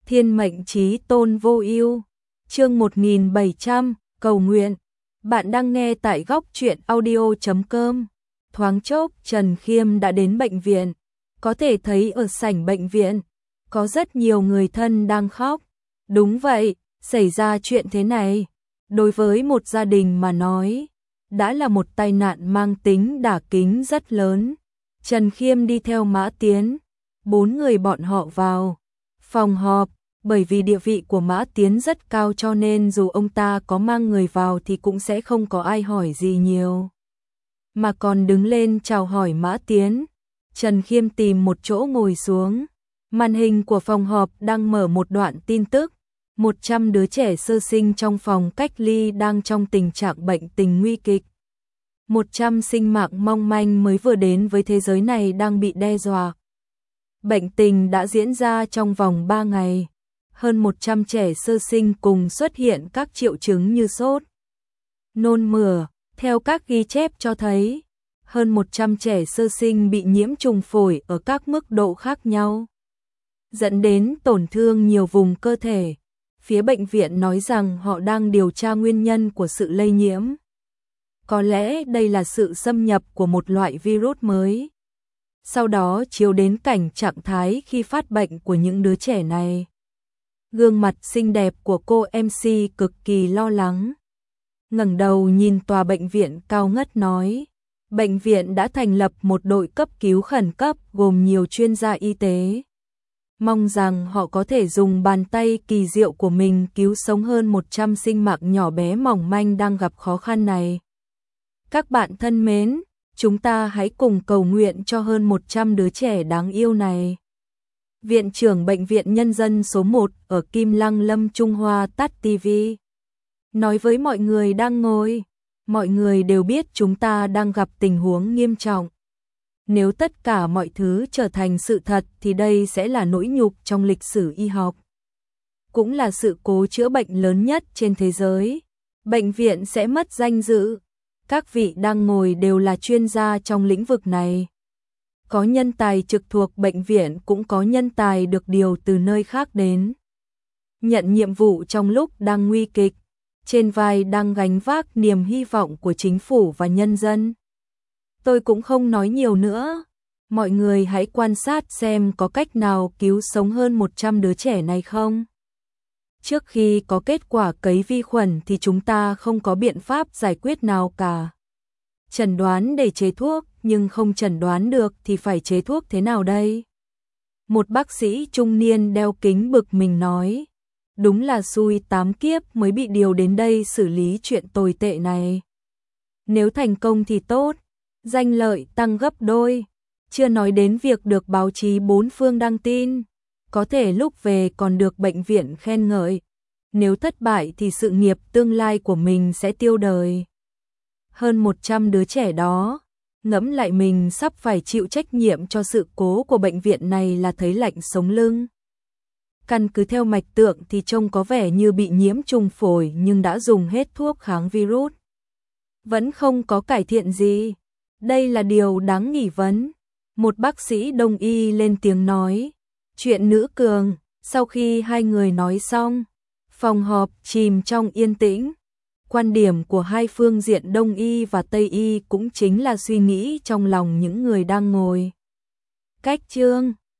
Thiên mệnh chí tôn vô ưu. Chương 1700, cầu nguyện. Bạn đang nghe tại góc truyện audio.com. Thoáng chốc Trần Khiêm đã đến bệnh viện. Có thể thấy ở sảnh bệnh viện có rất nhiều người thân đang khóc. Đúng vậy, xảy ra chuyện thế này, đối với một gia đình mà nói, đã là một tai nạn mang tính đả kích rất lớn. Trần Khiêm đi theo Mã Tiến, 4 người bọn họ vào phòng họp. Bởi vì địa vị của Mã Tiến rất cao cho nên dù ông ta có mang người vào thì cũng sẽ không có ai hỏi gì nhiều, mà còn đứng lên chào hỏi Mã Tiến. Trần Khiêm tìm một chỗ ngồi xuống. Màn hình của phòng họp đang mở một đoạn tin tức. 100 đứa trẻ sơ sinh trong phòng cách ly đang trong tình trạng bệnh tình nguy kịch. 100 sinh mạng mong manh mới vừa đến với thế giới này đang bị đe dọa. Bệnh tình đã diễn ra trong vòng 3 ngày. Hơn 100 trẻ sơ sinh cùng xuất hiện các triệu chứng như sốt, nôn mửa. Theo các ghi chép cho thấy, hơn 100 trẻ sơ sinh bị nhiễm trùng phổi ở các mức độ khác nhau, dẫn đến tổn thương nhiều vùng cơ thể. Phía bệnh viện nói rằng họ đang điều tra nguyên nhân của sự lây nhiễm. Có lẽ đây là sự xâm nhập của một loại virus mới. Sau đó chiếu đến cảnh trạng thái khi phát bệnh của những đứa trẻ này. Gương mặt xinh đẹp của cô MC cực kỳ lo lắng. Ngẩng đầu nhìn tòa bệnh viện cao ngất nói, bệnh viện đã thành lập một đội cấp cứu khẩn cấp gồm nhiều chuyên gia y tế. Mong rằng họ có thể dùng bàn tay kỳ diệu của mình cứu sống hơn 100 sinh mạng nhỏ bé mỏng manh đang gặp khó khăn này. Các bạn thân mến, chúng ta hãy cùng cầu nguyện cho hơn 100 đứa trẻ đáng yêu này. Viện trưởng Bệnh viện Nhân dân số 1 ở Kim Lăng Lâm Trung Hoa tắt TV. Nói với mọi người đang ngồi, mọi người đều biết chúng ta đang gặp tình huống nghiêm trọng. Nếu tất cả mọi thứ trở thành sự thật thì đây sẽ là nỗi nhục trong lịch sử y học. Cũng là sự cố chữa bệnh lớn nhất trên thế giới. Bệnh viện sẽ mất danh dự. Các vị đang ngồi đều là chuyên gia trong lĩnh vực này. Có nhân tài trực thuộc bệnh viện cũng có nhân tài được điều từ nơi khác đến. Nhận nhiệm vụ trong lúc đang nguy kịch, trên vai đang gánh vác niềm hy vọng của chính phủ và nhân dân. Tôi cũng không nói nhiều nữa. Mọi người hãy quan sát xem có cách nào cứu sống hơn 100 đứa trẻ này không. Trước khi có kết quả cấy vi khuẩn thì chúng ta không có biện pháp giải quyết nào cả. Chẩn đoán để chế thuốc, nhưng không chẩn đoán được thì phải chế thuốc thế nào đây? Một bác sĩ trung niên đeo kính bực mình nói, đúng là xui 8 kiếp mới bị điều đến đây xử lý chuyện tồi tệ này. Nếu thành công thì tốt, danh lợi tăng gấp đôi, chưa nói đến việc được báo chí 4 phương đăng tin, có thể lúc về còn được bệnh viện khen ngợi. Nếu thất bại thì sự nghiệp tương lai của mình sẽ tiêu đời. Hơn 100 đứa trẻ đó, ngẫm lại mình sắp phải chịu trách nhiệm cho sự cố của bệnh viện này là thấy lạnh sống lưng. Căn cứ theo mạch tượng thì trông có vẻ như bị nhiễm trùng phổi nhưng đã dùng hết thuốc kháng virus. Vẫn không có cải thiện gì. Đây là điều đáng nghi vấn. Một bác sĩ đông y lên tiếng nói, chuyện nữ cường. Sau khi hai người nói xong, phòng họp chìm trong yên tĩnh. Quan điểm của hai phương diện Đông y và Tây y cũng chính là suy nghĩ trong lòng những người đang ngồi. Cách chương